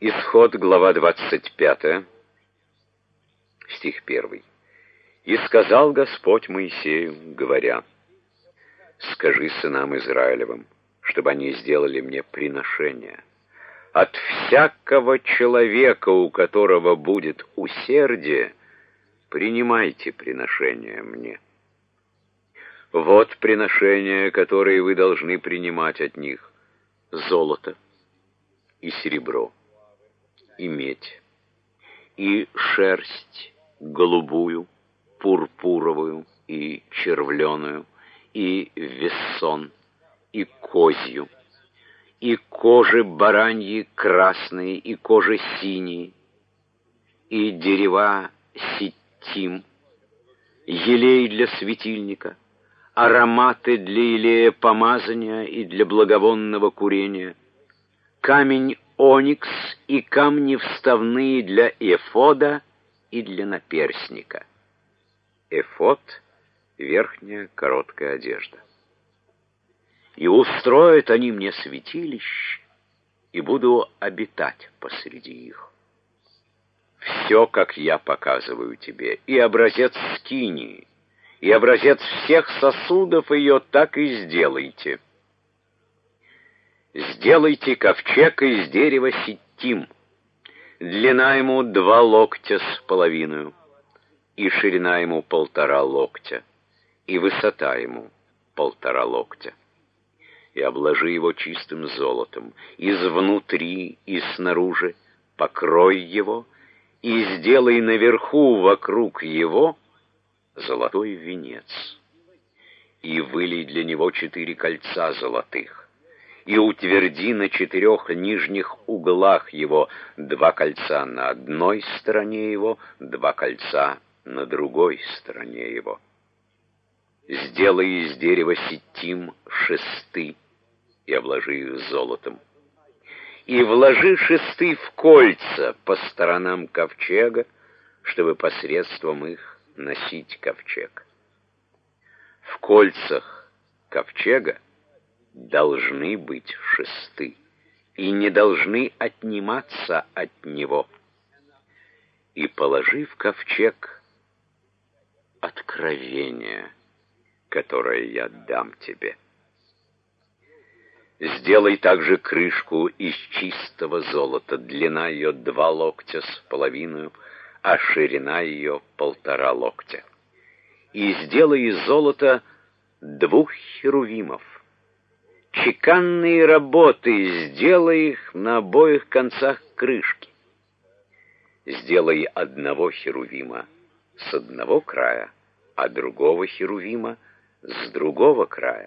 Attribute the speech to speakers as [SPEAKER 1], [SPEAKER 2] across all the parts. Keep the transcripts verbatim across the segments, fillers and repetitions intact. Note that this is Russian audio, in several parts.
[SPEAKER 1] Исход, глава двадцать пятая, стих первый. «И сказал Господь Моисею, говоря: скажи сынам Израилевым, чтобы они сделали мне приношение. От всякого человека, у которого будет усердие, принимайте приношение мне. Вот приношения, которые вы должны принимать от них: золото и серебро, и медь, и шерсть голубую, пурпуровую и червленую, и вессон, и козью, и кожи бараньи красные, и кожи синие, и дерева ситим, елей для светильника, ароматы для елея помазания и для благовонного курения, камень оникс и камни вставные для эфода и для наперстника». Эфод — верхняя короткая одежда. «И устроят они мне святилище, и буду обитать посреди их. Все, как я показываю тебе, и образец скинии, и образец всех сосудов ее, так и сделайте. Сделайте ковчег из дерева ситим, длина ему два локтя с половиной, и ширина ему полтора локтя, и высота ему полтора локтя. И обложи его чистым золотом, изнутри и снаружи, покрой его, и сделай наверху вокруг его золотой венец, и вылей для него четыре кольца золотых, и утверди на четырех нижних углах его два кольца на одной стороне его, два кольца на другой стороне его. Сделай из дерева ситим шесты и обложи их золотом. И вложи шесты в кольца по сторонам ковчега, чтобы посредством их носить ковчег. В кольцах ковчега должны быть шесты, и не должны отниматься от него. И положи в ковчег откровение, которое я дам тебе. Сделай также крышку из чистого золота, длина ее два локтя с половиной, а ширина ее полтора локтя. И сделай из золота двух херувимов. Чеканные работы сделай их на обоих концах крышки. Сделай одного херувима с одного края, а другого херувима с другого края.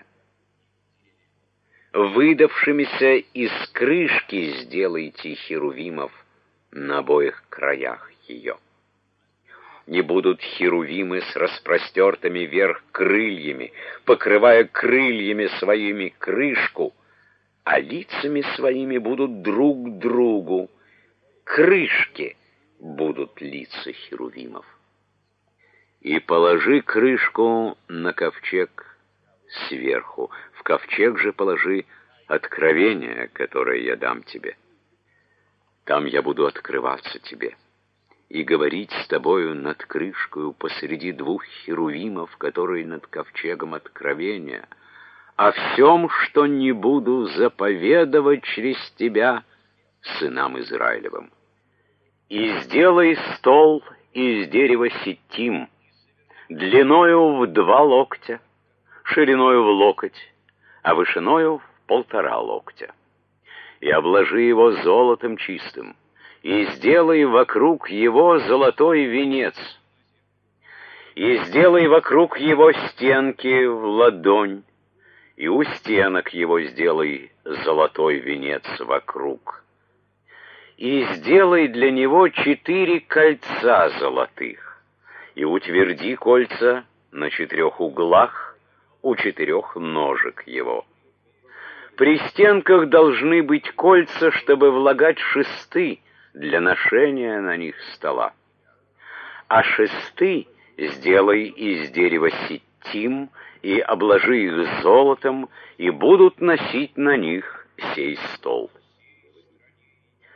[SPEAKER 1] Выдавшимися из крышки сделайте херувимов на обоих краях ее. Не будут херувимы с распростертыми вверх крыльями, покрывая крыльями своими крышку, а лицами своими будут друг к другу. Крышки будут лица херувимов. И положи крышку на ковчег сверху. В ковчег же положи откровение, которое я дам тебе. Там я буду открываться тебе и говорить с тобою над крышкою посреди двух херувимов, которые над ковчегом откровения, о всем, что не буду заповедовать через тебя сынам Израилевым. И сделай стол из дерева ситим, длиною в два локтя, шириною в локоть, а вышиною в полтора локтя. И обложи его золотом чистым, и сделай вокруг его золотой венец, и сделай вокруг его стенки в ладонь, и у стенок его сделай золотой венец вокруг, и сделай для него четыре кольца золотых, и утверди кольца на четырех углах у четырех ножек его. При стенках должны быть кольца, чтобы влагать шесты для ношения на них стола. А шесты сделай из дерева ситим и обложи их золотом, и будут носить на них сей стол.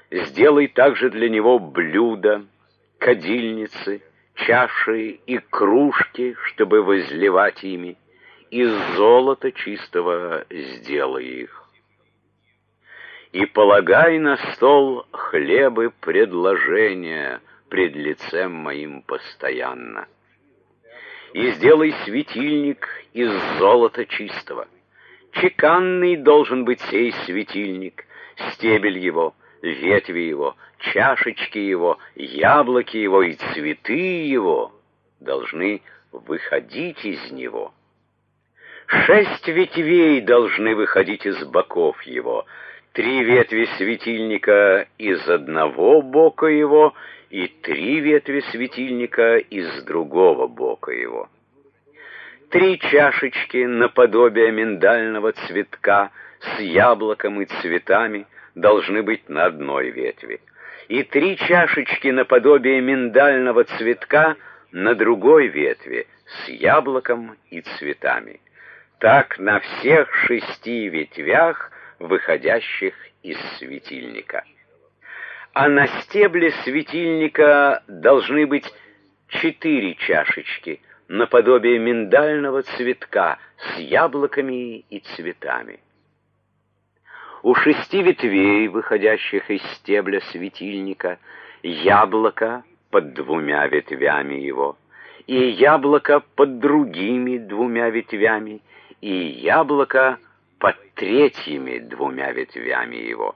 [SPEAKER 1] Сделай также для него блюда, кадильницы, чаши и кружки, чтобы возливать ими, из золота чистого сделай их. И полагай на стол хлебы предложения пред лицем моим постоянно. И сделай светильник из золота чистого. Чеканный должен быть сей светильник, стебель его, ветви его, чашечки его, яблоки его и цветы его должны выходить из него. Шесть ветвей должны выходить из боков его, три ветви светильника из одного бока его и три ветви светильника из другого бока его. Три чашечки наподобие миндального цветка с яблоком и цветами должны быть на одной ветви, и три чашечки наподобие миндального цветка на другой ветви с яблоком и цветами. Так на всех шести ветвях, выходящих из светильника. А на стебле светильника должны быть четыре чашечки наподобие миндального цветка с яблоками и цветами. У шести ветвей, выходящих из стебля светильника, яблоко под двумя ветвями его, и яблоко под другими двумя ветвями, и яблоко под третьими двумя ветвями его.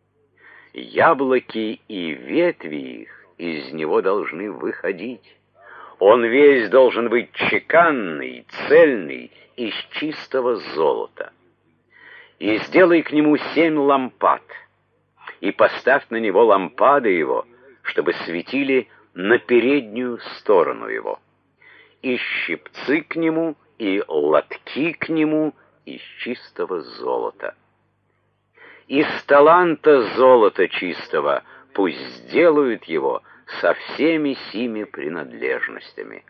[SPEAKER 1] Яблоки и ветви их из него должны выходить. Он весь должен быть чеканный, цельный, из чистого золота. И сделай к нему семь лампад, и поставь на него лампады его, чтобы светили на переднюю сторону его, и щипцы к нему, и лотки к нему из чистого золота. Из таланта золота чистого пусть сделают его со всеми сими принадлежностями.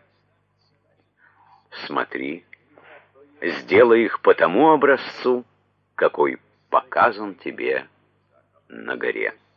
[SPEAKER 1] Смотри, сделай их по тому образцу, какой показан тебе на горе.